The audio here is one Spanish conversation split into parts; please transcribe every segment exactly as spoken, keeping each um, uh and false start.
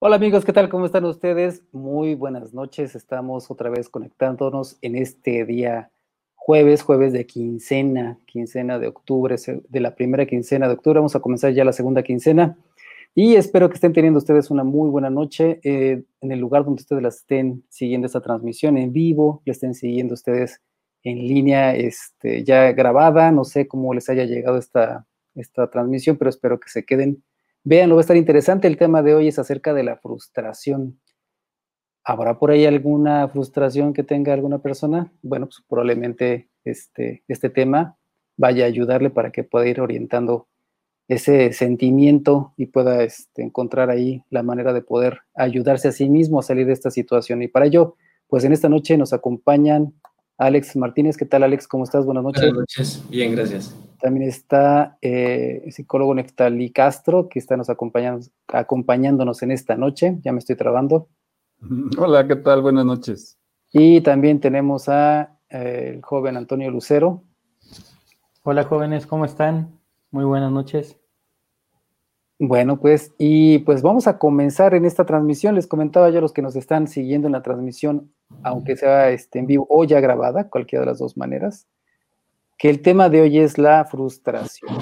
Hola amigos, ¿qué tal? ¿Cómo están ustedes? Muy buenas noches. Estamos otra vez conectándonos en este día jueves, jueves de quincena, quincena de octubre, se- de la primera quincena de octubre. Vamos a comenzar ya la segunda quincena y espero que estén teniendo ustedes una muy buena noche eh, en el lugar donde ustedes la estén siguiendo esta transmisión en vivo, la estén siguiendo ustedes en línea, este, ya grabada. No sé cómo les haya llegado esta, esta transmisión, pero espero que se queden. Véanlo, va a estar interesante. El tema de hoy es acerca de la frustración. ¿Habrá por ahí alguna frustración que tenga alguna persona? Bueno, pues probablemente este, este tema vaya a ayudarle para que pueda ir orientando ese sentimiento y pueda este, encontrar ahí la manera de poder ayudarse a sí mismo a salir de esta situación. Y para ello, pues en esta noche nos acompañan Alex Martínez. ¿Qué tal, Alex? ¿Cómo estás? Buenas noches. Buenas noches, bien, gracias. También está eh, el psicólogo Neftalí Castro, que está nos acompañando, acompañándonos en esta noche. Ya me estoy trabando. Hola, ¿qué tal? Buenas noches. Y también tenemos a eh, el joven Antonio Lucero. Hola jóvenes, ¿cómo están? Muy buenas noches. Bueno, pues, y pues vamos a comenzar en esta transmisión. Les comentaba yo a los que nos están siguiendo en la transmisión, aunque sea este, en vivo o ya grabada, cualquiera de las dos maneras, que el tema de hoy es la frustración.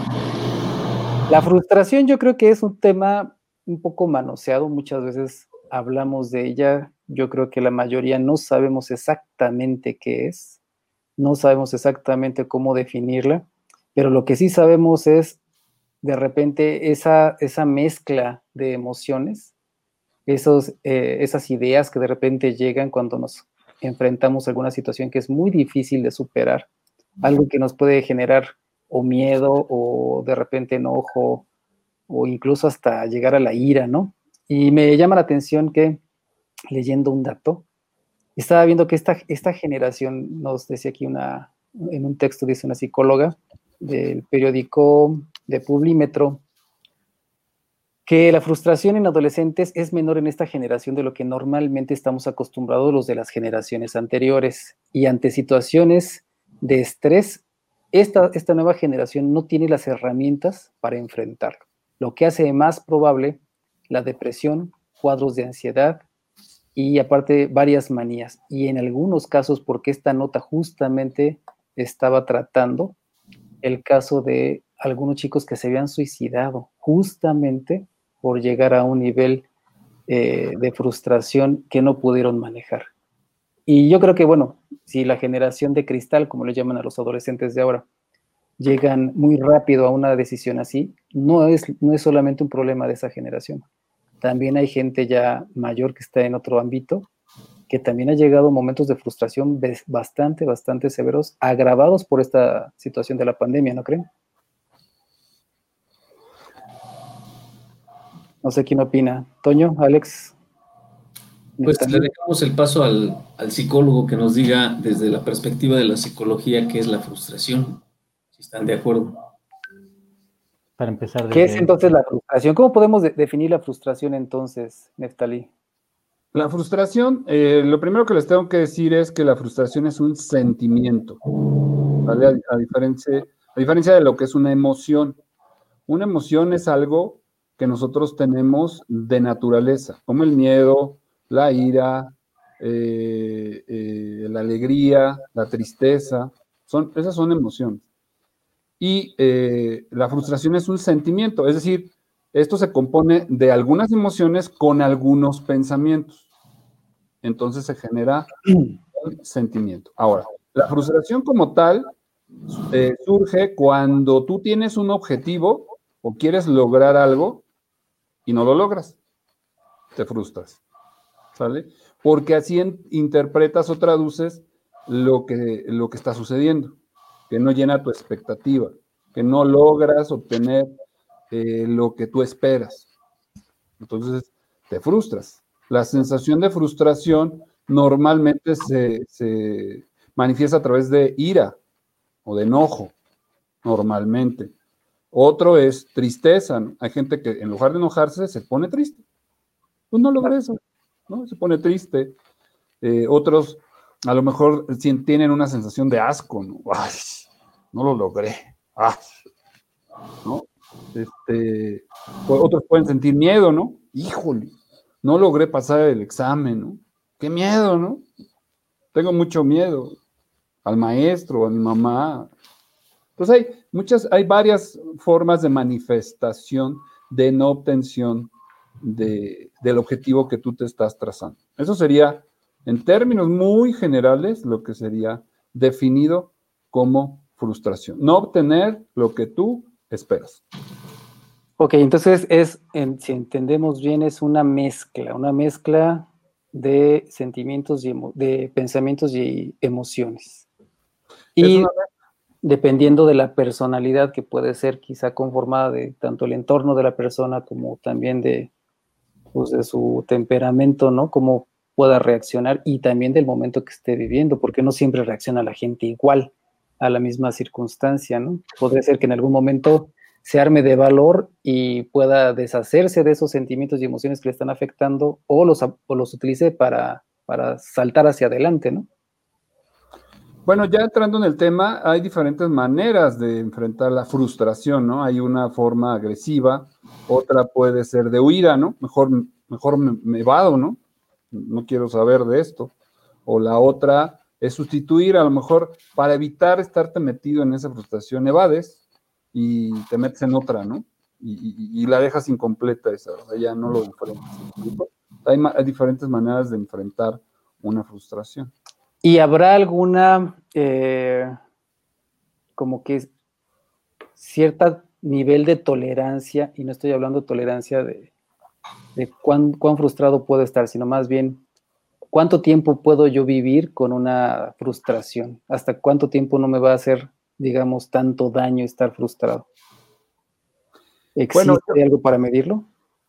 La frustración yo creo que es un tema un poco manoseado, muchas veces hablamos de ella, yo creo que la mayoría no sabemos exactamente qué es, no sabemos exactamente cómo definirla, pero lo que sí sabemos es de repente esa, esa mezcla de emociones, esos, eh, esas ideas que de repente llegan cuando nos enfrentamos a alguna situación que es muy difícil de superar, algo que nos puede generar o miedo o de repente enojo o incluso hasta llegar a la ira, ¿no? Y me llama la atención que, leyendo un dato, estaba viendo que esta, esta generación, nos decía aquí una, en un texto, dice una psicóloga del periódico de Publímetro, que la frustración en adolescentes es menor en esta generación de lo que normalmente estamos acostumbrados los de las generaciones anteriores. Y ante situaciones de estrés, esta, esta nueva generación no tiene las herramientas para enfrentarlo, lo que hace más probable la depresión, cuadros de ansiedad y aparte varias manías. Y en algunos casos, porque esta nota justamente estaba tratando el caso de algunos chicos que se habían suicidado justamente por llegar a un nivel eh, de frustración que no pudieron manejar. Y yo creo que, bueno, si la generación de cristal, como le llaman a los adolescentes de ahora, llegan muy rápido a una decisión así, no es, no es solamente un problema de esa generación. También hay gente ya mayor que está en otro ámbito, que también ha llegado a momentos de frustración bastante, bastante severos, agravados por esta situación de la pandemia, ¿no creen? No sé quién opina. Toño, Alex, Pues le Neftalí. dejamos el paso al, al psicólogo que nos diga desde la perspectiva de la psicología qué es la frustración, si están de acuerdo. Para empezar ¿Qué desde es ahí. entonces la frustración? ¿Cómo podemos de definir la frustración entonces, Neftalí? La frustración, eh, lo primero que les tengo que decir es que la frustración es un sentimiento, ¿vale? A, a diferencia, a diferencia de lo que es una emoción. Una emoción es algo que nosotros tenemos de naturaleza, como el miedo, la ira, eh, eh, la alegría, la tristeza, son, esas son emociones. Y eh, la frustración es un sentimiento, es decir, esto se compone de algunas emociones con algunos pensamientos. Entonces se genera un sentimiento. Ahora, la frustración como tal eh, surge cuando tú tienes un objetivo o quieres lograr algo y no lo logras. Te frustras, ¿sale? Porque así en, interpretas o traduces lo que, lo que está sucediendo, que no llena tu expectativa, que no logras obtener eh, lo que tú esperas. Entonces, te frustras. La sensación de frustración normalmente se, se manifiesta a través de ira o de enojo, normalmente. Otro es tristeza, ¿no? Hay gente que en lugar de enojarse se pone triste. Pues no logré eso, ¿no? Se pone triste. Eh, otros a lo mejor tienen una sensación de asco, ¿no? Ay, no lo logré. Ay, ¿no? Este, otros pueden sentir miedo, ¿no? Híjole, no logré pasar el examen, ¿no? Qué miedo, ¿no? Tengo mucho miedo al maestro, a mi mamá. Entonces hay muchas, hay varias formas de manifestación de no obtención de, del objetivo que tú te estás trazando. Eso sería, en términos muy generales, lo que sería definido como frustración. No obtener lo que tú esperas. Ok, entonces es, en, si entendemos bien, es una mezcla, una mezcla de sentimientos y emo, de pensamientos y emociones. Y Es una... dependiendo de la personalidad que puede ser quizá conformada de tanto el entorno de la persona como también de, pues, de su temperamento, ¿no? Cómo pueda reaccionar y también del momento que esté viviendo, porque no siempre reacciona la gente igual a la misma circunstancia, ¿no? Podría ser que en algún momento se arme de valor y pueda deshacerse de esos sentimientos y emociones que le están afectando o los, o los utilice para, para saltar hacia adelante, ¿no? Bueno, ya entrando en el tema, hay diferentes maneras de enfrentar la frustración, ¿no? Hay una forma agresiva, otra puede ser de huida, ¿no? Mejor, mejor me, me evado, ¿no? No quiero saber de esto. O la otra es sustituir, a lo mejor, para evitar estarte metido en esa frustración, evades y te metes en otra, ¿no? Y, y, y la dejas incompleta esa, o sea, ya no lo enfrentas. Hay, hay diferentes maneras de enfrentar una frustración. ¿Y habrá alguna, eh, como que cierta nivel de tolerancia, y no estoy hablando de tolerancia de, de cuán, cuán frustrado puedo estar, sino más bien cuánto tiempo puedo yo vivir con una frustración? ¿Hasta cuánto tiempo no me va a hacer, digamos, tanto daño estar frustrado? ¿Existe Bueno, algo para medirlo?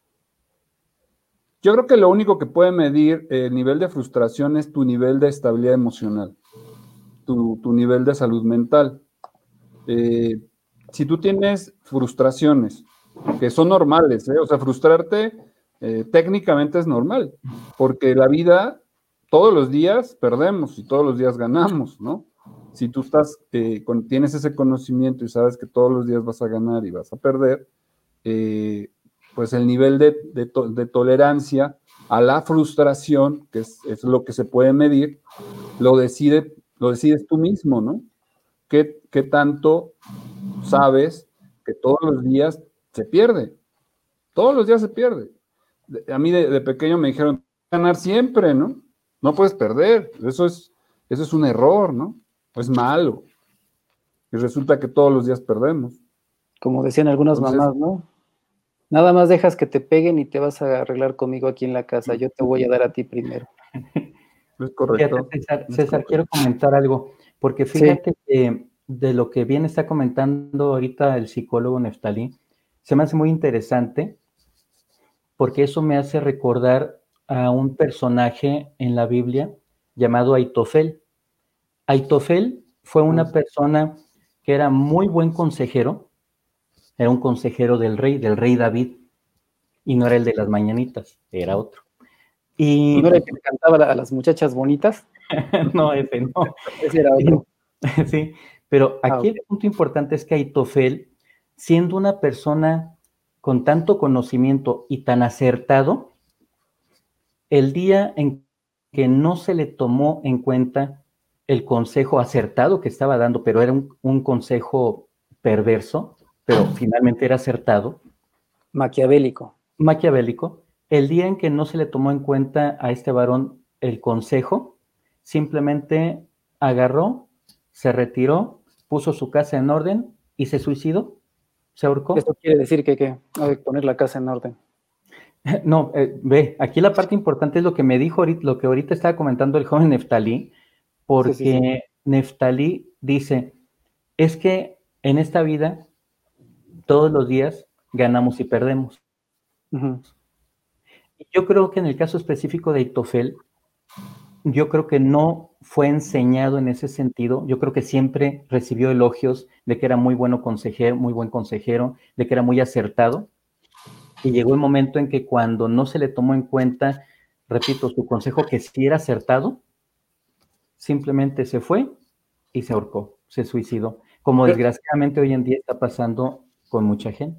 Yo creo que lo único que puede medir el nivel de frustración es tu nivel de estabilidad emocional, tu, tu nivel de salud mental. Eh, si tú tienes frustraciones, que son normales, ¿eh? O sea, frustrarte eh, técnicamente es normal, porque la vida, todos los días perdemos y todos los días ganamos, ¿no? Si tú estás, eh, con, tienes ese conocimiento y sabes que todos los días vas a ganar y vas a perder, eh, pues el nivel de, de, to, de, tolerancia a la frustración, que es, es, lo que se puede medir, lo, decide, lo decides tú mismo, ¿no? ¿Qué, qué tanto sabes que todos los días se pierde? Todos los días se pierde. A mí de, de pequeño me dijeron, ganar siempre, ¿no? No puedes perder. Eso es, eso es un error, ¿no? Es malo. Y resulta que todos los días perdemos. Como decían algunas Entonces, mamás, ¿no? Nada más dejas que te peguen y te vas a arreglar conmigo aquí en la casa. Yo te voy a dar a ti primero. Es correcto. Fíjate, César, es César correcto. quiero comentar algo, porque fíjate sí. que de lo que bien está comentando ahorita el psicólogo Neftalí, se me hace muy interesante, porque eso me hace recordar a un personaje en la Biblia llamado Aitofel. Aitofel fue una persona que era muy buen consejero, era un consejero del rey, del rey David, y no era el de las mañanitas, era otro. Y ¿no era el que le cantaba a las muchachas bonitas? No, ese no. Ese era otro. Sí, pero aquí ah, okay. El punto importante es que Aitofel, siendo una persona con tanto conocimiento y tan acertado, el día en que no se le tomó en cuenta el consejo acertado que estaba dando, pero era un, un consejo perverso, pero finalmente era acertado. Maquiavélico. Maquiavélico. El día en que no se le tomó en cuenta a este varón el consejo, simplemente agarró, se retiró, puso su casa en orden y se suicidó, se ahorcó. Esto quiere decir que, que hay que poner la casa en orden. No, eh, ve, aquí la parte importante es lo que me dijo ahorita, lo que ahorita estaba comentando el joven Neftalí, porque sí, sí, sí. Neftalí dice, es que en esta vida todos los días ganamos y perdemos. Uh-huh. Yo creo que en el caso específico de Aitofel, yo creo que no fue enseñado en ese sentido. Yo creo que siempre recibió elogios de que era muy bueno consejero, muy buen consejero, de que era muy acertado. Y llegó el momento en que cuando no se le tomó en cuenta, repito, su consejo que sí era acertado, simplemente se fue y se ahorcó, se suicidó, como desgraciadamente hoy en día está pasando con mucha gente.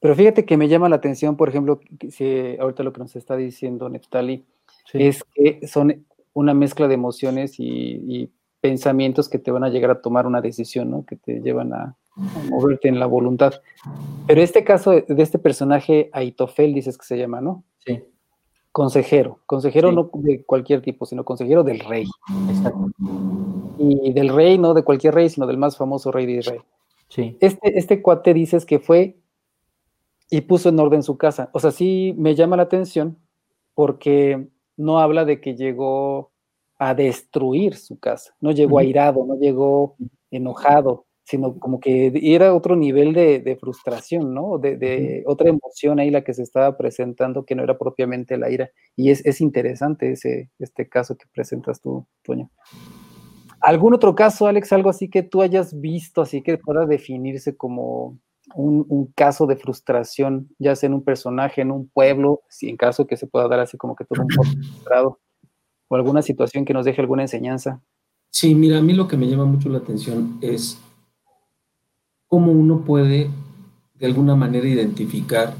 Pero fíjate que me llama la atención, por ejemplo, que si ahorita lo que nos está diciendo Neftali, sí, es que son una mezcla de emociones y, y pensamientos que te van a llegar a tomar una decisión, ¿no? Que te llevan a, a moverte en la voluntad. Pero este caso de, de este personaje, Aitofel, dices que se llama, ¿no? Sí. Consejero, consejero Sí. No de cualquier tipo, sino consejero del rey. Exacto. Y del rey, no de cualquier rey, sino del más famoso rey de Israel. Sí. Este, este cuate dices que fue y puso en orden su casa. O sea, sí me llama la atención porque no habla de que llegó a destruir su casa, no llegó airado, no llegó enojado, sino como que era otro nivel de, de frustración, ¿no? De, de otra emoción ahí la que se estaba presentando que no era propiamente la ira. Y es, es interesante ese, este caso que presentas tú, Toño. ¿Algún otro caso, Alex, algo así que tú hayas visto, así que pueda definirse como un, un caso de frustración, ya sea en un personaje, en un pueblo, si en caso que se pueda dar así como que todo un pueblo frustrado, o alguna situación que nos deje alguna enseñanza? Sí, mira, a mí lo que me llama mucho la atención es cómo uno puede de alguna manera identificar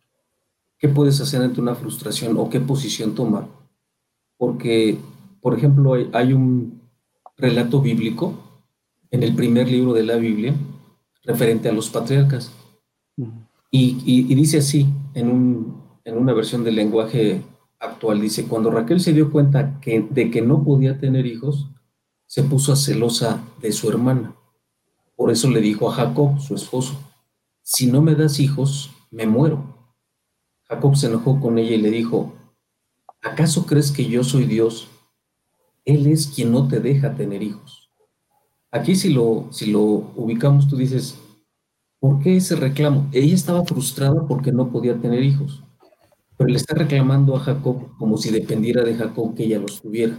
qué puedes hacer ante una frustración o qué posición tomar. Porque, por ejemplo, hay, hay un relato bíblico en el primer libro de la Biblia referente a los patriarcas. Uh-huh. Y, y, y dice así, en, un, en una versión del lenguaje actual, dice, cuando Raquel se dio cuenta que, de que no podía tener hijos, se puso celosa de su hermana. Por eso le dijo a Jacob, su esposo, si no me das hijos, me muero. Jacob se enojó con ella y le dijo, ¿acaso crees que yo soy Dios? Él es quien no te deja tener hijos. Aquí si lo, si lo ubicamos, tú dices, ¿por qué ese reclamo? Ella estaba frustrada porque no podía tener hijos, pero le está reclamando a Jacob como si dependiera de Jacob que ella los tuviera,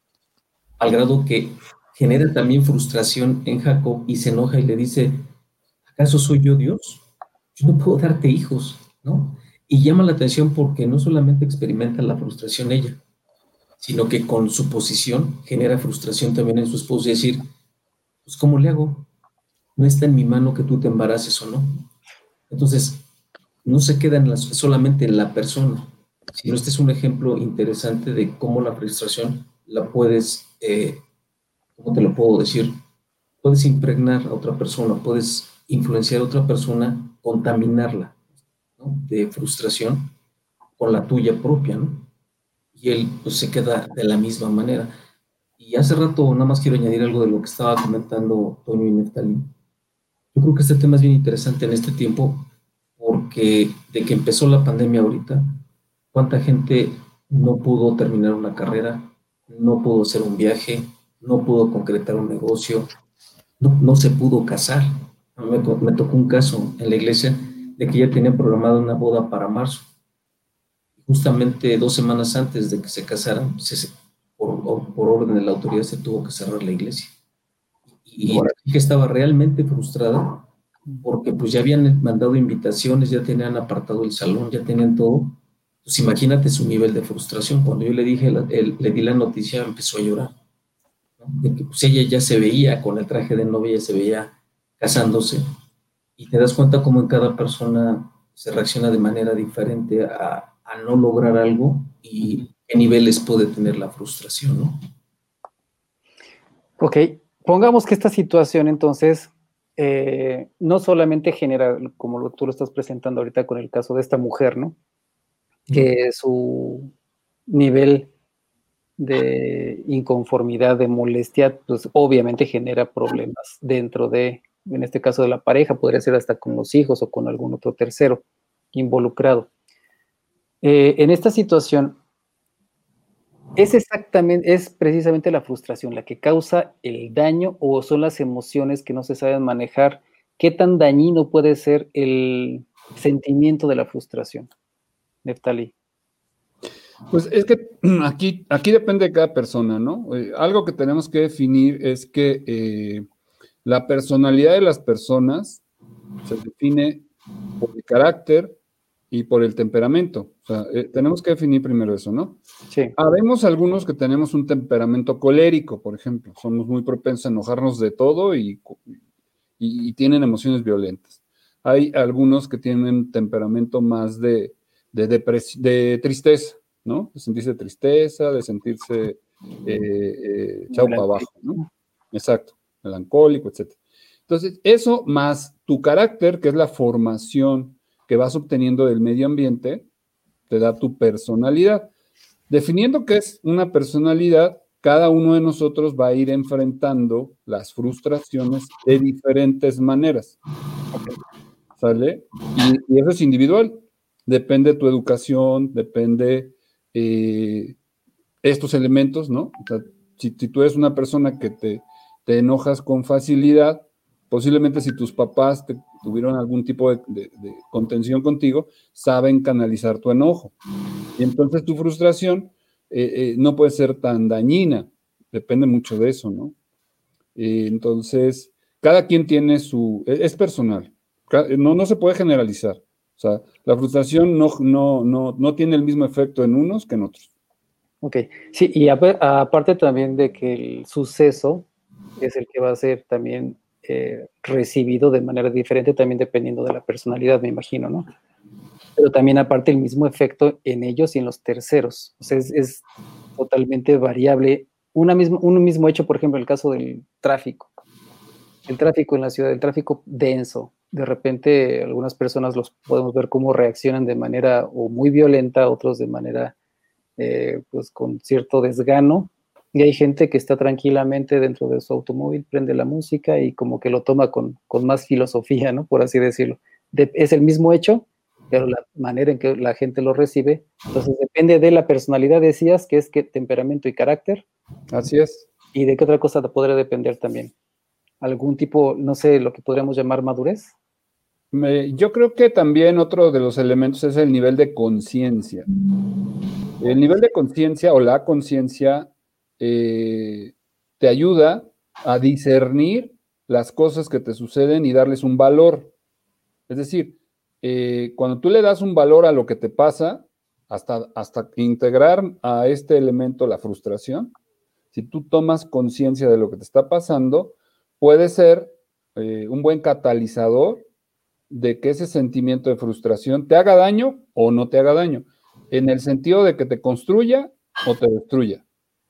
al grado que genera también frustración en Jacob y se enoja y le dice, ¿acaso soy yo Dios? Yo no puedo darte hijos, ¿no? Y llama la atención porque no solamente experimenta la frustración ella, sino que con su posición genera frustración también en su esposo, y decir, pues ¿cómo le hago? No está en mi mano que tú te embaraces o no. Entonces, no se queda en la, solamente en la persona, sino este es un ejemplo interesante de cómo la frustración la puedes, eh, ¿cómo te lo puedo decir? Puedes impregnar a otra persona, puedes influenciar a otra persona, contaminarla, ¿no? De frustración con la tuya propia, ¿no? Y él pues, se queda de la misma manera. Y hace rato nada más quiero añadir algo de lo que estaba comentando Toño y Neftali. Yo creo que este tema es bien interesante en este tiempo porque de que empezó la pandemia ahorita, cuánta gente no pudo terminar una carrera, no pudo hacer un viaje, no pudo concretar un negocio, no, no se pudo casar. A mí me, me tocó un caso en la iglesia de que ya tenía programada una boda para marzo. Justamente dos semanas antes de que se casaran, se, por, por orden de la autoridad se tuvo que cerrar la iglesia. Y, y que estaba realmente frustrada porque pues ya habían mandado invitaciones, ya tenían apartado el salón, ya tenían todo. Pues imagínate su nivel de frustración. Cuando yo le dije, la, el, le di la noticia, empezó a llorar, ¿no? De que pues ella ya se veía con el traje de novia, ya se veía casándose. Y te das cuenta cómo en cada persona se reacciona de manera diferente a, a no lograr algo y qué niveles puede tener la frustración, ¿no? Ok, pongamos que esta situación entonces eh, no solamente genera, como lo, tú lo estás presentando ahorita con el caso de esta mujer, ¿no? Que uh-huh. Su nivel de inconformidad, de molestia, pues obviamente genera problemas dentro de, en este caso de la pareja, podría ser hasta con los hijos o con algún otro tercero involucrado. Eh, en esta situación, es exactamente, es precisamente la frustración la que causa el daño o son las emociones que no se saben manejar. ¿Qué tan dañino puede ser el sentimiento de la frustración, Neftali? Pues es que aquí, aquí depende de cada persona, ¿no? Eh, algo que tenemos que definir es que eh, la personalidad de las personas se define por el carácter y por el temperamento. O sea, eh, tenemos que definir primero eso, ¿no? Sí. Habemos algunos que tenemos un temperamento colérico, por ejemplo. Somos muy propensos a enojarnos de todo y, y, y tienen emociones violentas. hay algunos que tienen temperamento más de, de, depres- de tristeza, ¿no? De sentirse tristeza, de sentirse eh, eh, echado para abajo, ¿no? Exacto, melancólico, etcétera. Entonces, eso más tu carácter, que es la formación que vas obteniendo del medio ambiente, te da tu personalidad. Definiendo qué es una personalidad, cada uno de nosotros va a ir enfrentando las frustraciones de diferentes maneras. ¿Sale? Y, y eso es individual. Depende de tu educación, depende eh, estos elementos, ¿no? O sea, si, si tú eres una persona que te, te enojas con facilidad, posiblemente si tus papás te, tuvieron algún tipo de, de, de contención contigo, saben canalizar tu enojo. Y entonces tu frustración eh, eh, no puede ser tan dañina. Depende mucho de eso, ¿no? Eh, entonces, cada quien tiene su... Es, es personal. Ca- No, no se puede generalizar. O sea, la frustración no, no, no, no tiene el mismo efecto en unos que en otros. Ok, sí, y ape- aparte también de que el suceso es el que va a ser también eh, recibido de manera diferente, también dependiendo de la personalidad, me imagino, ¿no? Pero también aparte el mismo efecto en ellos y en los terceros. O sea, es, es totalmente variable. Una misma, un mismo hecho, por ejemplo, el caso del tráfico. El tráfico en la ciudad, el tráfico denso. De repente algunas personas los podemos ver cómo reaccionan de manera o muy violenta, otros de manera eh, pues con cierto desgano, y hay gente que está tranquilamente dentro de su automóvil, prende la música y como que lo toma con, con más filosofía, ¿no? Por así decirlo. De, es el mismo hecho, pero la manera en que la gente lo recibe, entonces depende de la personalidad, decías, que es que temperamento y carácter, Así es. y de qué otra cosa podría depender también. Algún tipo, no sé, lo que podríamos llamar madurez. Me- yo creo que también otro de los elementos es el nivel de conciencia. El nivel de conciencia o la conciencia eh, te ayuda a discernir las cosas que te suceden y darles un valor. Es decir, eh, cuando tú le das un valor a lo que te pasa, hasta, hasta integrar a este elemento la frustración, si tú tomas conciencia de lo que te está pasando, puede ser eh, un buen catalizador de que ese sentimiento de frustración te haga daño o no te haga daño, en el sentido de que te construya o te destruya.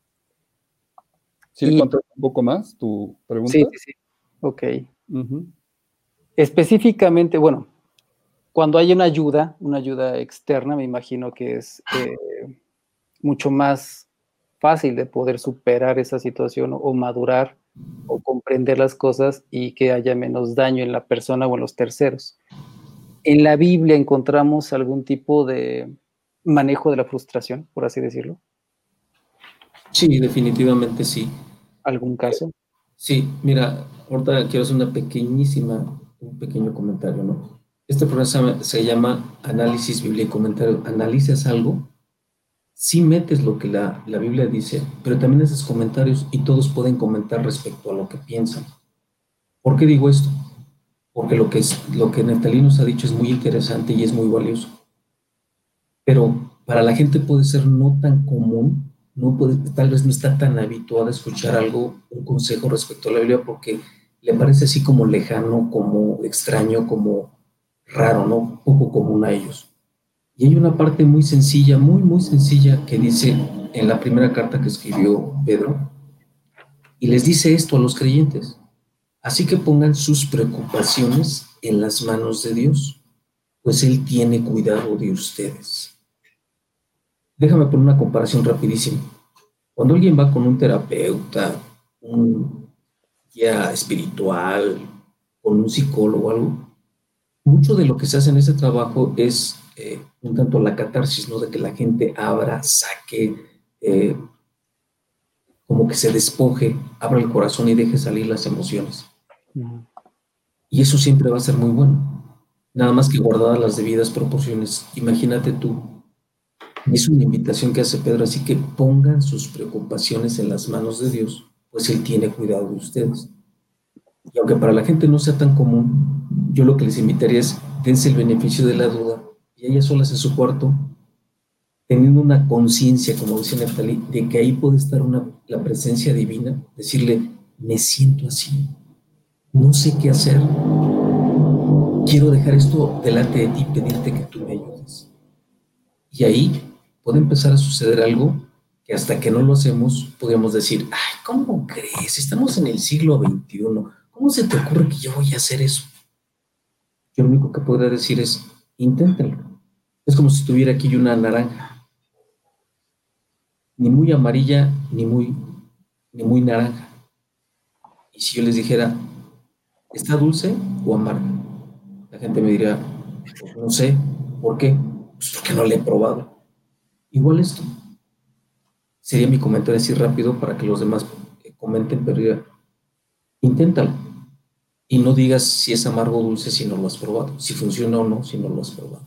¿Sí le Y contesto un poco más tu pregunta? sí, sí, sí. Ok. Uh-huh. Específicamente, bueno, cuando hay una ayuda, una ayuda externa, me imagino que es eh, mucho más fácil de poder superar esa situación o, o madurar o comprender las cosas y que haya menos daño en la persona o en los terceros. ¿En la Biblia encontramos algún tipo de manejo de la frustración, por así decirlo? Sí, definitivamente sí. ¿Algún caso? Sí, mira, ahorita quiero hacer una pequeñísima, un pequeño comentario, ¿no? Este programa se llama Análisis Biblia y Comentario. Analizas algo, sí metes lo que la, la Biblia dice, pero también haces comentarios y todos pueden comentar respecto a lo que piensan. ¿Por qué digo esto? Porque lo que, es, lo que Neftalí nos ha dicho es muy interesante y es muy valioso. Pero para la gente puede ser no tan común, no puede, tal vez no está tan habituada a escuchar algo, un consejo respecto a la Biblia, porque le parece así como lejano, como extraño, como raro, ¿no? Poco común a ellos. Y hay una parte muy sencilla, muy, muy sencilla, que dice en la primera carta que escribió Pedro, y les dice esto a los creyentes. Así que pongan sus preocupaciones en las manos de Dios, pues Él tiene cuidado de ustedes. Déjame poner una comparación rapidísima. Cuando alguien va con un terapeuta, un guía espiritual, con un psicólogo o algo, mucho de lo que se hace en ese trabajo es eh, un tanto la catarsis, ¿no? De que la gente abra, saque, eh, como que se despoje, abra el corazón y deje salir las emociones. Uh-huh. Y eso siempre va a ser muy bueno. Nada más que guardadas las debidas proporciones. Imagínate tú. Es una invitación que hace Pedro, así que pongan sus preocupaciones en las manos de Dios, pues Él tiene cuidado de ustedes. Y aunque para la gente no sea tan común, yo lo que les invitaría es dense el beneficio de la duda y ellas solas en su cuarto, teniendo una conciencia, como decía Neftalí, de que ahí puede estar una, la presencia divina, decirle, me siento así, no sé qué hacer, quiero dejar esto delante de ti y pedirte que tú me ayudes. Y ahí puede empezar a suceder algo que hasta que no lo hacemos podríamos decir, ay, ¿cómo crees? Estamos en el siglo veintiuno. ¿Cómo se te ocurre que yo voy a hacer eso? Yo lo único que podría decir es, inténtenlo. Es como si tuviera aquí una naranja. Ni muy amarilla, ni muy, ni muy naranja. Y si yo les dijera, ¿está dulce o amarga? La gente me diría, pues no sé. ¿Por qué? Pues porque no la he probado. Igual esto. Sería mi comentario así rápido para que los demás comenten, pero ya, inténtalo. Y no digas si es amargo o dulce si no lo has probado. Si funciona o no si no lo has probado.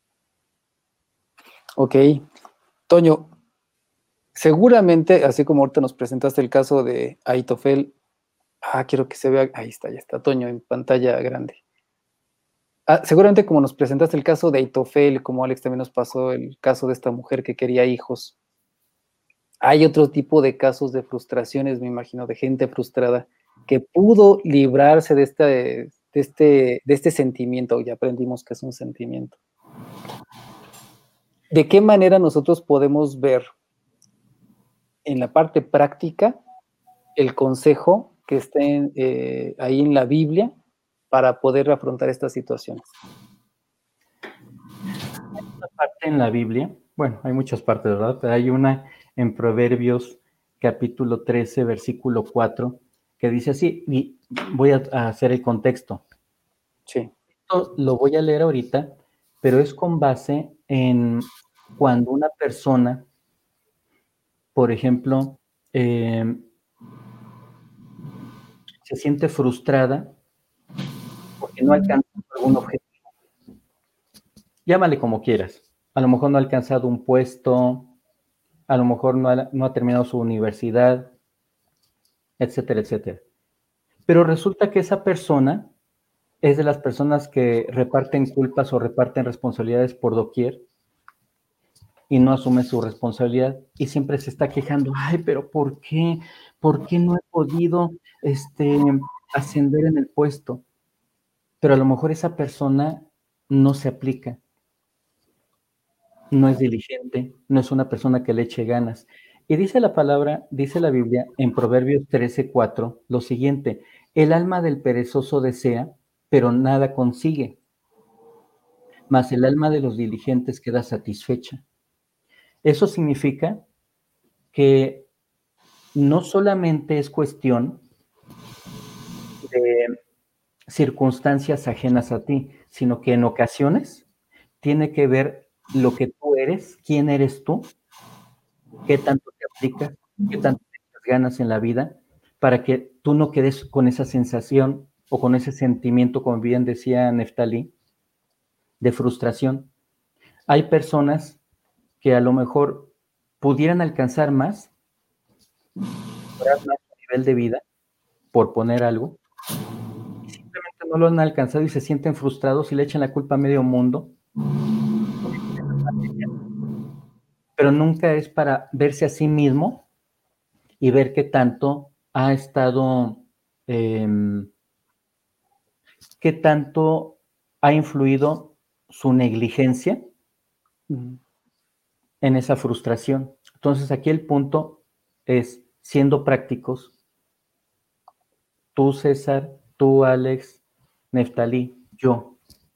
Ok. Toño, seguramente, así como ahorita nos presentaste el caso de Aitofel, ah, quiero que se vea, ahí está, ya está, Toño, en pantalla grande. Ah, seguramente como nos presentaste el caso de Aitofel, como Alex también nos pasó el caso de esta mujer que quería hijos, hay otro tipo de casos de frustraciones, me imagino, de gente frustrada que pudo librarse de este, de este, de este sentimiento, ya aprendimos que es un sentimiento. ¿De qué manera nosotros podemos ver en la parte práctica el consejo que esté eh, ahí en la Biblia para poder afrontar estas situaciones? Hay una parte en la Biblia, bueno, hay muchas partes, ¿verdad? Pero hay una en Proverbios capítulo trece, versículo cuatro, que dice así, y voy a, a hacer el contexto. Sí. Esto lo voy a leer ahorita, pero es con base en cuando una persona, por ejemplo, eh, se siente frustrada porque no alcanza algún objetivo. Llámale como quieras. A lo mejor no ha alcanzado un puesto, a lo mejor no ha, no ha terminado su universidad, etcétera, etcétera. Pero resulta que esa persona es de las personas que reparten culpas o reparten responsabilidades por doquier y no asume su responsabilidad y siempre se está quejando, ay, pero ¿por qué? ¿Por qué no he podido este, ascender en el puesto? Pero a lo mejor esa persona no se aplica, no es diligente, no es una persona que le eche ganas. Y dice la palabra, dice la Biblia en Proverbios trece, cuatro, lo siguiente, el alma del perezoso desea, pero nada consigue, mas el alma de los diligentes queda satisfecha. Eso significa que no solamente es cuestión de circunstancias ajenas a ti, sino que en ocasiones tiene que ver lo que tú eres, quién eres tú, qué tanto te aplicas, qué tanto te ganas en la vida, para que tú no quedes con esa sensación o con ese sentimiento, como bien decía Neftalí, de frustración. Hay personas que a lo mejor pudieran alcanzar más, lograr más nivel de vida, por poner algo, y simplemente no lo han alcanzado y se sienten frustrados y le echan la culpa a medio mundo, pero nunca es para verse a sí mismo y ver qué tanto ha estado, eh, qué tanto ha influido su negligencia Uh-huh. en esa frustración. Entonces aquí el punto es, siendo prácticos, tú César, tú Alex, Neftalí, yo,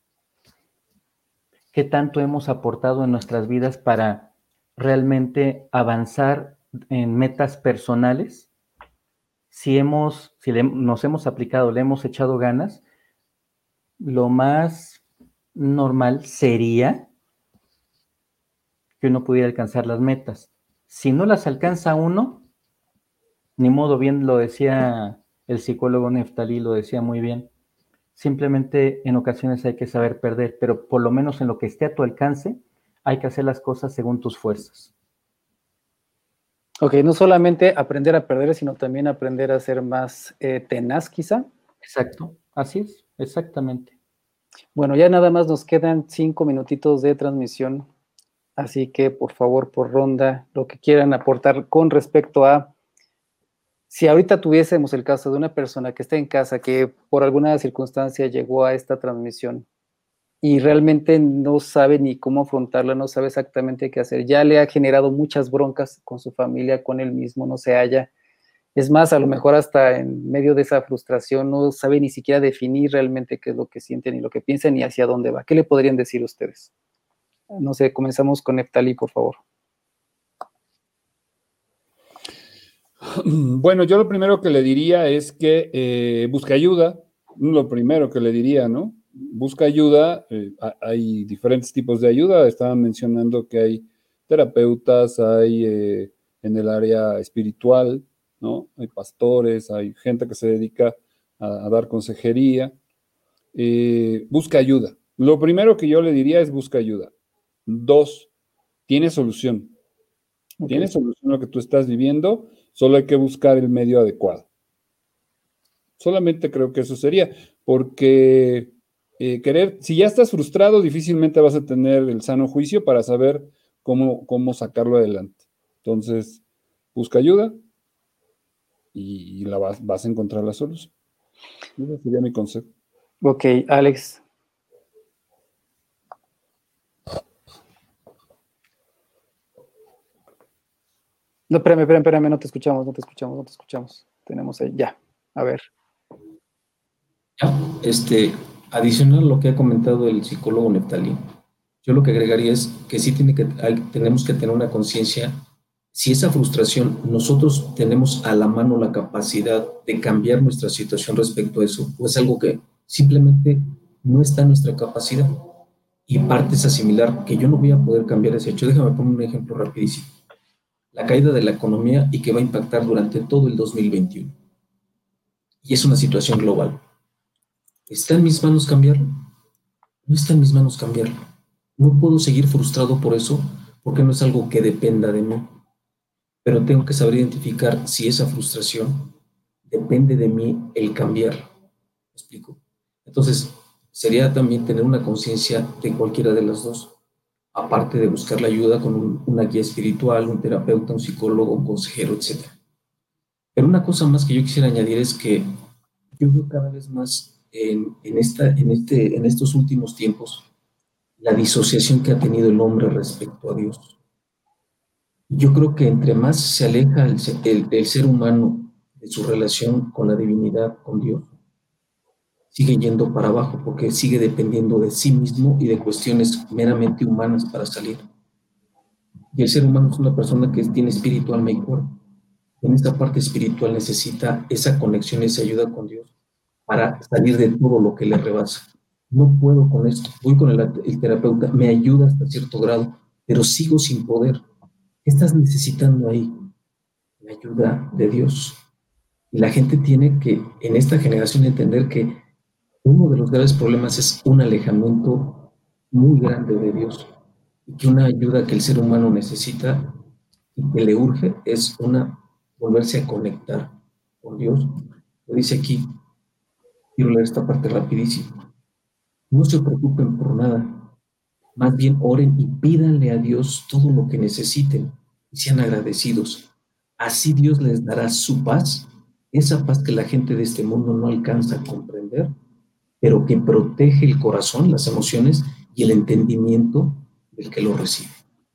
¿qué tanto hemos aportado en nuestras vidas para realmente avanzar en metas personales? Si hemos, si le, nos hemos aplicado, le hemos echado ganas, lo más normal sería que uno pudiera alcanzar las metas. Si no las alcanza uno, ni modo, bien lo decía el psicólogo Neftalí, lo decía muy bien. Simplemente en ocasiones hay que saber perder, pero por lo menos en lo que esté a tu alcance, hay que hacer las cosas según tus fuerzas. Ok, no solamente aprender a perder, sino también aprender a ser más eh, tenaz, quizá. Exacto, así es, exactamente. Bueno, ya nada más nos quedan cinco minutitos de transmisión, así que por favor, por ronda, lo que quieran aportar con respecto a si ahorita tuviésemos el caso de una persona que está en casa, que por alguna circunstancia llegó a esta transmisión y realmente no sabe ni cómo afrontarla, no sabe exactamente qué hacer, ya le ha generado muchas broncas con su familia, con él mismo, no se halla. Es más, a lo mejor hasta en medio de esa frustración no sabe ni siquiera definir realmente qué es lo que siente, ni lo que piensa, ni hacia dónde va. ¿Qué le podrían decir ustedes? No sé, comenzamos con Neftalí, por favor. Bueno, yo lo primero que le diría es que eh, busque ayuda, lo primero que le diría, ¿no? Busca ayuda, eh, hay diferentes tipos de ayuda, estaban mencionando que hay terapeutas, hay eh, en el área espiritual, ¿no? Hay pastores, hay gente que se dedica a, a dar consejería. Eh, busca ayuda. Lo primero que yo le diría es busca ayuda. Dos, tiene solución. Okay. Tiene solución lo que tú estás viviendo, solo hay que buscar el medio adecuado. Solamente creo que eso sería, porque eh, querer, si ya estás frustrado, difícilmente vas a tener el sano juicio para saber cómo, cómo sacarlo adelante. Entonces, busca ayuda y, y la vas, vas a encontrar la solución. Ese sería mi consejo. Ok, Alex. No, espérame, espérame, espérame, no te escuchamos, no te escuchamos, no te escuchamos. Tenemos ahí, ya, a ver. Ya, este, adicional a lo que ha comentado el psicólogo Neftalí, yo lo que agregaría es que sí tiene que, hay, tenemos que tener una conciencia, si esa frustración, nosotros tenemos a la mano la capacidad de cambiar nuestra situación respecto a eso, o es algo que simplemente no está en nuestra capacidad. Y parte es asimilar que yo no voy a poder cambiar ese hecho. Déjame poner un ejemplo rapidísimo. La caída de la economía y que va a impactar durante todo el dos mil veintiuno. Y es una situación global. ¿Está en mis manos cambiarlo? No está en mis manos cambiarlo. No puedo seguir frustrado por eso porque no es algo que dependa de mí. Pero tengo que saber identificar si esa frustración depende de mí el cambiar. ¿Me explico? Entonces, sería también tener una conciencia de cualquiera de las dos. Aparte de buscar la ayuda con un, una guía espiritual, un terapeuta, un psicólogo, un consejero, etcétera. Pero una cosa más que yo quisiera añadir es que yo veo cada vez más en, en, esta, en, este, en estos últimos tiempos la disociación que ha tenido el hombre respecto a Dios. Yo creo que entre más se aleja el, el, el ser humano de su relación con la divinidad, con Dios, sigue yendo para abajo porque sigue dependiendo de sí mismo y de cuestiones meramente humanas para salir. Y el ser humano es una persona que tiene espíritu, alma y cuerpo. En esta parte espiritual necesita esa conexión, esa ayuda con Dios para salir de todo lo que le rebasa. No puedo con esto. Voy con el, el terapeuta, me ayuda hasta cierto grado, pero sigo sin poder. ¿Qué estás necesitando ahí? La ayuda de Dios. Y la gente tiene que, en esta generación, entender que uno de los graves problemas es un alejamiento muy grande de Dios. Y que una ayuda que el ser humano necesita y que le urge es una volverse a conectar con Dios. Lo dice aquí, quiero leer esta parte rapidísimo. No se preocupen por nada, más bien oren y pídanle a Dios todo lo que necesiten y sean agradecidos. Así Dios les dará su paz, esa paz que la gente de este mundo no alcanza a comprender, pero que protege el corazón, las emociones y el entendimiento del que lo recibe.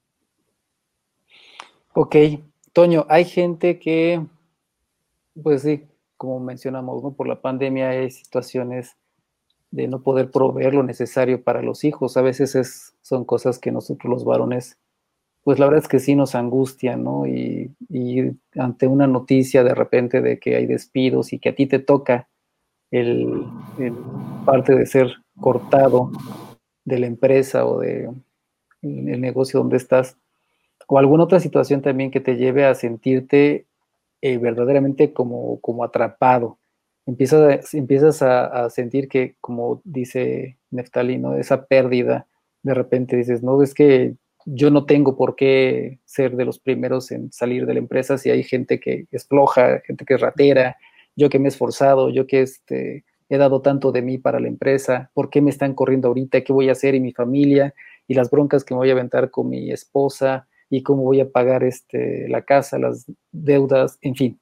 Ok, Toño, hay gente que, pues sí, como mencionamos, ¿no? Por la pandemia hay situaciones de no poder proveer lo necesario para los hijos. A veces es, son cosas que nosotros los varones, pues la verdad es que sí nos angustian, ¿no? Y, y ante una noticia de repente de que hay despidos y que a ti te toca el, el parte de ser cortado de la empresa o de el negocio donde estás, o alguna otra situación también que te lleve a sentirte eh, verdaderamente como, como atrapado. Empiezas, empiezas a, a sentir que, como dice Neftalí, ¿no? Esa pérdida, de repente dices, no, es que yo no tengo por qué ser de los primeros en salir de la empresa si hay gente que es floja, gente que es ratera, yo que me he esforzado, yo que este, he dado tanto de mí para la empresa, ¿por qué me están corriendo ahorita? ¿Qué voy a hacer? Y mi familia, y las broncas que me voy a aventar con mi esposa, y cómo voy a pagar este, la casa, las deudas, en fin.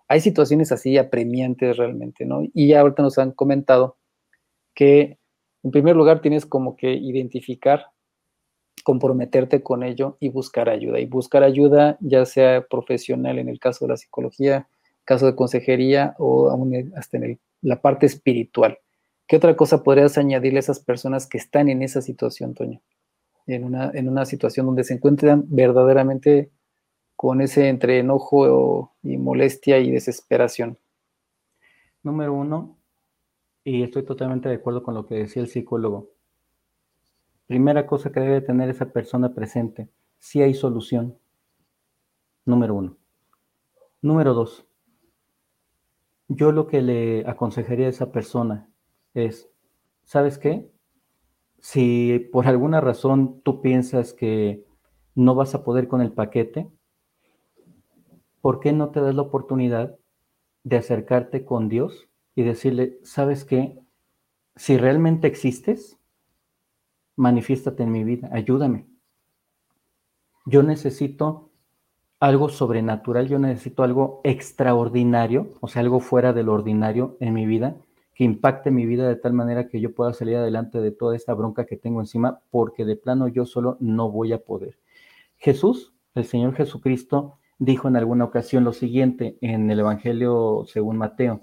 hay situaciones así apremiantes realmente, ¿no? Y ya ahorita nos han comentado que en primer lugar tienes como que identificar, comprometerte con ello y buscar ayuda. Y buscar ayuda ya sea profesional en el caso de la psicología, caso de consejería o aún hasta en el, la parte espiritual. ¿Qué otra cosa podrías añadirle a esas personas que están en esa situación, Toño? En una, en una situación donde se encuentran verdaderamente con ese entre enojo y molestia y desesperación. Número uno, y estoy totalmente de acuerdo con lo que decía el psicólogo. Primera cosa que debe tener esa persona presente, si hay solución. Número uno. Número dos, yo lo que le aconsejaría a esa persona es, ¿sabes qué? Si por alguna razón tú piensas que no vas a poder con el paquete, ¿por qué no te das la oportunidad de acercarte con Dios y decirle, ¿sabes qué? Si realmente existes, manifiéstate en mi vida, ayúdame. Yo necesito algo sobrenatural, yo necesito algo extraordinario, o sea, algo fuera de lo ordinario en mi vida, que impacte mi vida de tal manera que yo pueda salir adelante de toda esta bronca que tengo encima, porque de plano yo solo no voy a poder. Jesús, el Señor Jesucristo, dijo en alguna ocasión lo siguiente en el Evangelio según Mateo: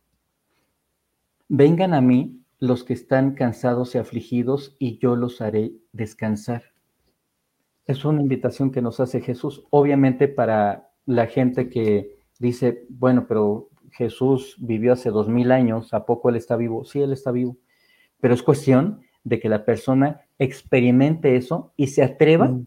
vengan a mí los que están cansados y afligidos, y yo los haré descansar. Es una invitación que nos hace Jesús, obviamente para la gente que dice, bueno, pero Jesús vivió hace dos mil años, ¿a poco Él está vivo? Sí, Él está vivo, pero es cuestión de que la persona experimente eso y se atreva mm.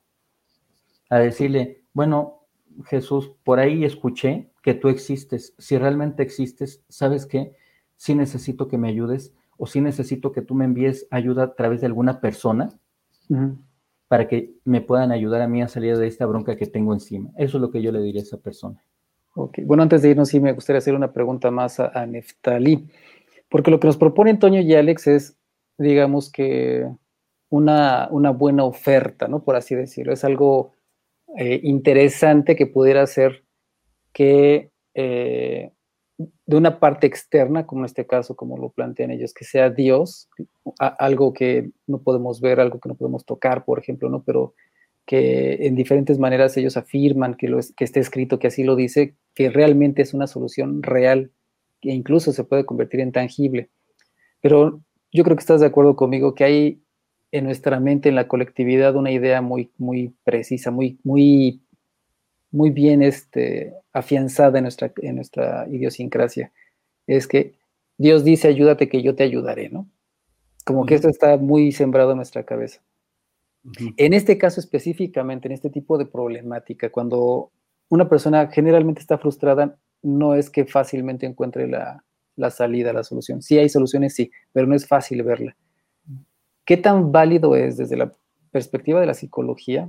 a decirle, bueno, Jesús, por ahí escuché que tú existes, si realmente existes, ¿sabes qué? Sí necesito que me ayudes, o sí necesito que tú me envíes ayuda a través de alguna persona, uh-huh, para que me puedan ayudar a mí a salir de esta bronca que tengo encima. Eso es lo que yo le diría a esa persona. Ok, bueno, antes de irnos, sí me gustaría hacer una pregunta más a, a Neftalí, porque lo que nos proponen Toño y Alex es, digamos que, una, una buena oferta, ¿no? Por así decirlo. Es algo eh, interesante que pudiera ser que eh, de una parte externa, como en este caso, como lo plantean ellos, que sea Dios, a, algo que no podemos ver, algo que no podemos tocar, por ejemplo, ¿no? Pero que en diferentes maneras ellos afirman que, lo es, que esté escrito, que así lo dice, que realmente es una solución real, que incluso se puede convertir en tangible. Pero yo creo que estás de acuerdo conmigo que hay en nuestra mente, en la colectividad, una idea muy, muy precisa, muy, muy, muy bien este, afianzada en nuestra, en nuestra idiosincrasia. Es que Dios dice, ayúdate que yo te ayudaré, ¿no? Como uh-huh. que esto está muy sembrado en nuestra cabeza. Uh-huh. En este caso específicamente, en este tipo de problemática, cuando una persona generalmente está frustrada, no es que fácilmente encuentre la, la salida, la solución. Sí hay soluciones, sí, pero no es fácil verla. ¿Qué tan válido es desde la perspectiva de la psicología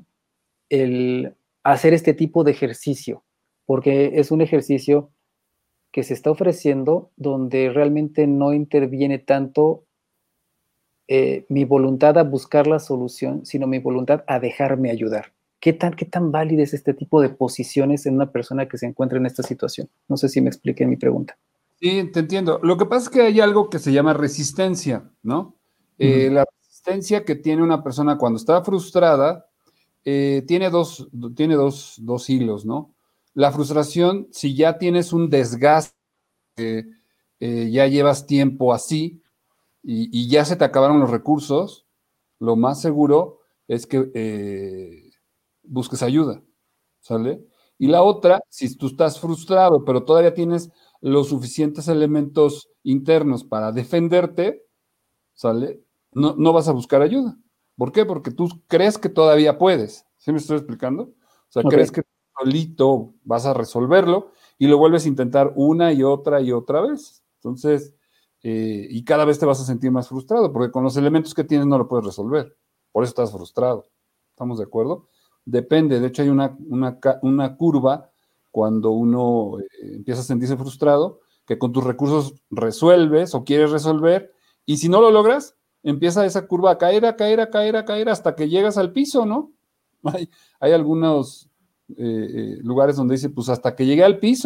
el hacer este tipo de ejercicio? Porque es un ejercicio que se está ofreciendo donde realmente no interviene tanto eh, mi voluntad a buscar la solución, sino mi voluntad a dejarme ayudar. ¿Qué tan, qué tan válido es este tipo de posiciones en una persona que se encuentra en esta situación? No sé si me expliqué mi pregunta. Sí, te entiendo. Lo que pasa es que hay algo que se llama resistencia, ¿no? Eh, uh-huh. La resistencia que tiene una persona cuando está frustrada eh, tiene, dos, tiene dos, dos hilos, ¿no? La frustración, si ya tienes un desgaste, eh, eh, ya llevas tiempo así y, y ya se te acabaron los recursos, lo más seguro es que eh, busques ayuda, ¿sale? Y la otra, si tú estás frustrado, pero todavía tienes los suficientes elementos internos para defenderte, ¿sale? No, no vas a buscar ayuda. ¿Por qué? Porque tú crees que todavía puedes. ¿Sí me estoy explicando? O sea, okay. crees que solito vas a resolverlo y lo vuelves a intentar una y otra y otra vez. Entonces, eh, y cada vez te vas a sentir más frustrado, porque con los elementos que tienes no lo puedes resolver. Por eso estás frustrado. ¿Estamos de acuerdo? Depende. De hecho, hay una, una, una curva cuando uno eh, empieza a sentirse frustrado, que con tus recursos resuelves o quieres resolver, y si no lo logras, empieza esa curva a caer, a caer, a caer, a caer, hasta que llegas al piso, ¿no? Hay, hay algunos eh, eh, lugares donde dice, pues hasta que llegué al piso, ¿no?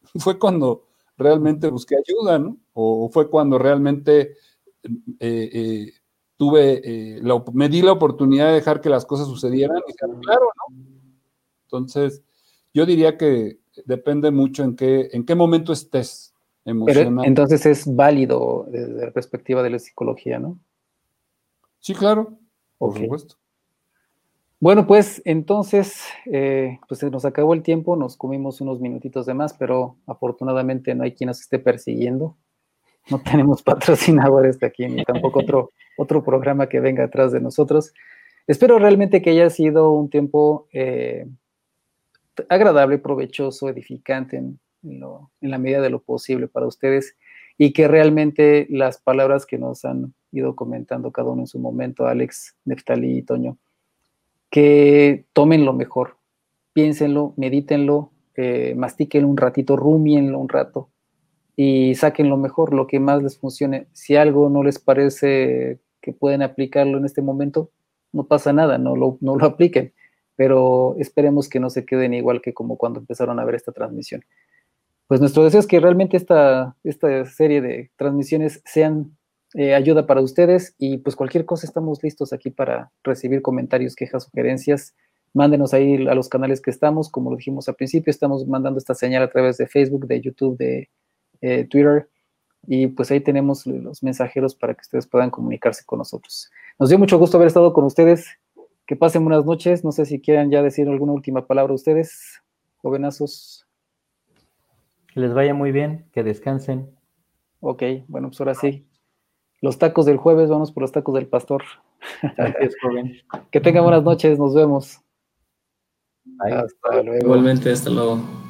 fue cuando realmente busqué ayuda, ¿no? O fue cuando realmente eh, eh, tuve, eh, la, me di la oportunidad de dejar que las cosas sucedieran y ser claro, ¿no? Entonces, yo diría que depende mucho en qué, en qué momento estés emocional. Pero entonces es válido desde la perspectiva de la psicología, ¿no? Sí, claro, por okay. supuesto. Bueno, pues entonces, eh, pues se nos acabó el tiempo, nos comimos unos minutitos de más, pero afortunadamente no hay quien nos esté persiguiendo. No tenemos patrocinadores de aquí, ni tampoco otro, otro programa que venga atrás de nosotros. Espero realmente que haya sido un tiempo eh, agradable, provechoso, edificante en, en, lo, en la medida de lo posible para ustedes y que realmente las palabras que nos han ido comentando cada uno en su momento, Alex, Neftalí y Toño, que tomen lo mejor, piénsenlo, medítenlo, eh, mastíquenlo un ratito, rumienlo un rato y saquen lo mejor, lo que más les funcione. Si algo no les parece que pueden aplicarlo en este momento, no pasa nada, no lo, no lo apliquen, pero esperemos que no se queden igual que como cuando empezaron a ver esta transmisión. Pues nuestro deseo es que realmente esta, esta serie de transmisiones sean eh, ayuda para ustedes y pues cualquier cosa estamos listos aquí para recibir comentarios, quejas, sugerencias. Mándenos ahí a los canales que estamos, como lo dijimos al principio, estamos mandando esta señal a través de Facebook, de YouTube, de eh, Twitter, y pues ahí tenemos los mensajeros para que ustedes puedan comunicarse con nosotros. Nos dio mucho gusto haber estado con ustedes, que pasen buenas noches, no sé si quieran ya decir alguna última palabra ustedes, jovenazos. Que les vaya muy bien, que descansen. Ok, bueno, pues ahora sí. Los tacos del jueves, vamos por los tacos del pastor. Gracias, joven. Que tengan buenas noches, nos vemos. Bye. Hasta luego. Igualmente, hasta luego.